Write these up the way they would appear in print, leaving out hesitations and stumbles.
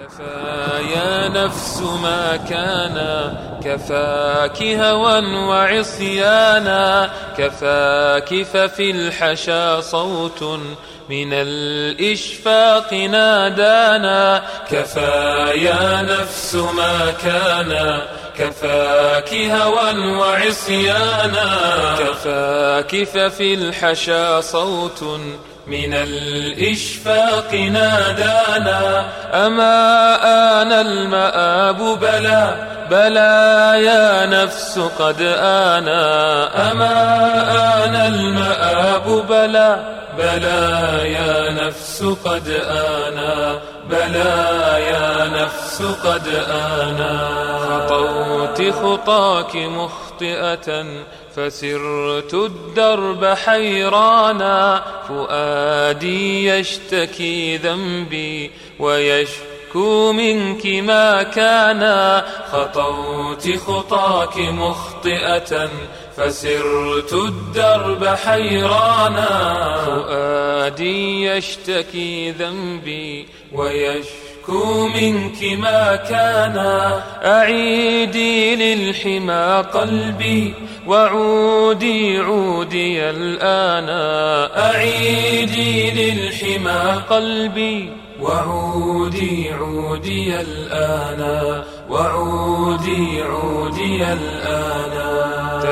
يا نفس ما كان كفاك هوى وعصيانا، كفاك ففي الحشا صوت من الإشفاق نادانا. كفى يا نفس ما كان كفاك هوى وعصيانا، كفاك ففي الحشا صوت من الإشفاق نادانا. أما آن المآب بلى بلى يا نفس قد آنا. أما آن المآب بلى بلى يا نفس قد آنا. بلى يا نفس قد آنا. خطوت خطاك مخطئة فسرت الدرب حيرانا. فؤادي يشتكي ذنبي ويشكو منك ما كان. خطوت خطاك مخطئة فسرت الدرب حيرانا. فؤادي يشتكي ذنبي ويشكو منك ما كان. أعيدي للحمى قلبي وعودي عودي الآن. أعيدي للحمى قلبي وعودي عودي الآن. وعودي عودي الآن.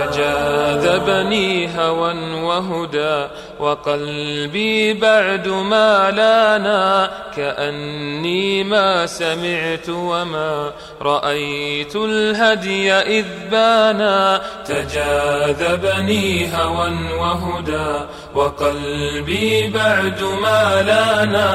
تجاذبني هوى وهدى وقلبي بعد ما لانا. كأني ما سمعت وما رأيت الهدي إذ بانا. تجاذبني هوى وهدى وقلبي بعد ما لانا.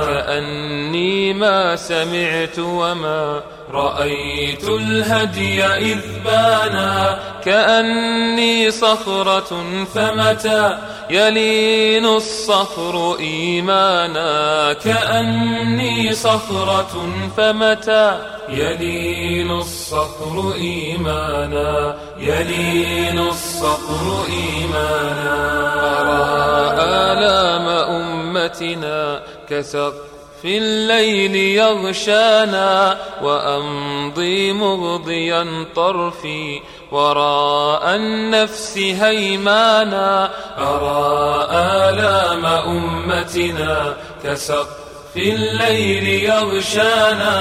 كأني ما سمعت وما رأيت الهدي إذ بانا. كأني صخرة فمتى يلين الصخر إيمانا. كأني صخرة فمتى يلين الصخر إيمانا. يلين الصخر إيمانا. أرى آلام أمتنا في الليل يغشانا. وأمضي مغضيا طرفي وراء النفس هيمانا. أرى آلام أمتنا في الليل يغشانا.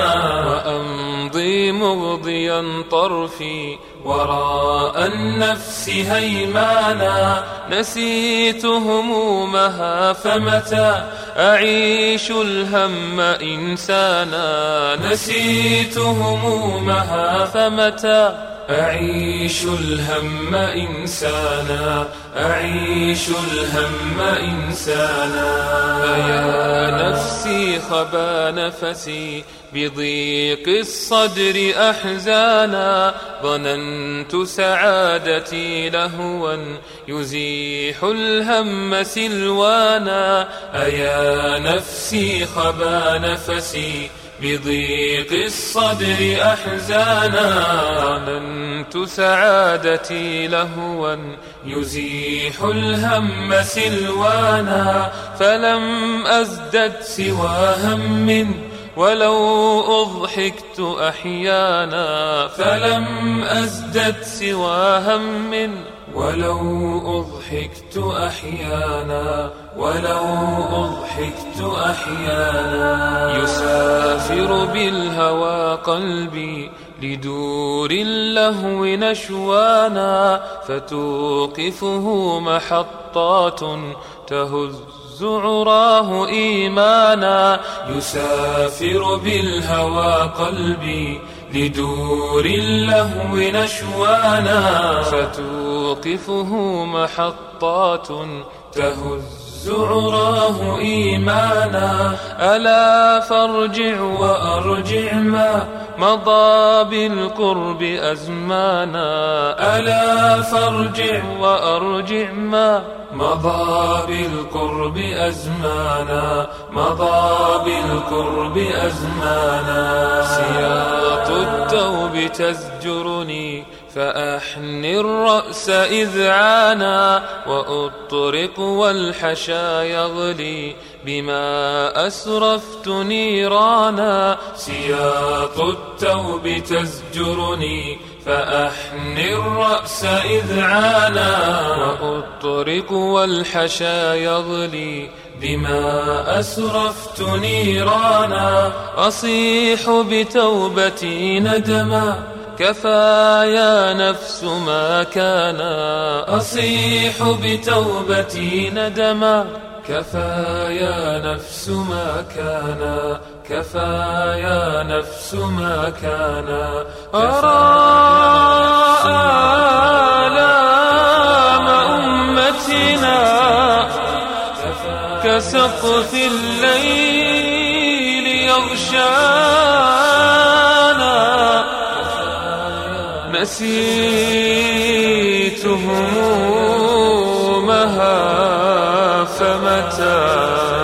وأمضي مغضيا طرفي وراء النفس هيمانا. نسيت همومها فمتى أعيش الهم إنسانا. نسيت همومها فمتى أعيش الهم إنسانا. أعيش الهم إنسانا. فيا نفسي خبا نفسي بضيق الصدر أحزانا. ظننت سعادتي لهوا يزيح الهم سلوانا. أيا نفسي خبا نفسي بضيق الصدر أحزانا. ظننت سعادتي لهوا يزيح الهم سلوانا. فلم أزدد سوى هم ولو أضحكت أحيانا. فلم أزدد سوى هم ولو أضحكت أحيانا. ولو أضحكت أحيانا. يسافر بالهوى قلبي لدور اللهو نشوانا. فتوقفه محطات تهز عراه إيمانا. يسافر بالهوى قلبي لدور اللهو نشوانا. فتوقفه محطات تهز عراه إيمانا. ألا فارجع وأرجع ما مضى بالقرب أزمانا. ألا فارجع وأرجع ما مضى بالقرب أزمانا. مضى بالقرب أزمانا. سياط التوب تزجرني فأحن الرأس إذعانا وأطرق والحشا يغلي بما أسرفت نيرانا سياط التوب تزجرني فأحن الرأس إذعانا وأطرق والحشا يغلي بما أسرفت نيرانا أصيح بتوبتي ندما كفى يا نفس ما كان أصيح بتوبتي ندما كفى يا نفس ما كان كفى يا نفس ما كان أرى آلام أمتنا كسقف الليل يغشانا نسيت همومها فمتى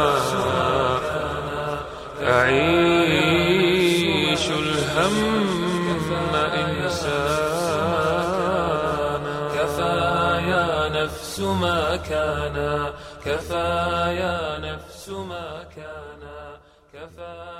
أعيش الهم إنسانا كفى يا نفس ما كان كفى يا نفس ما كان كفى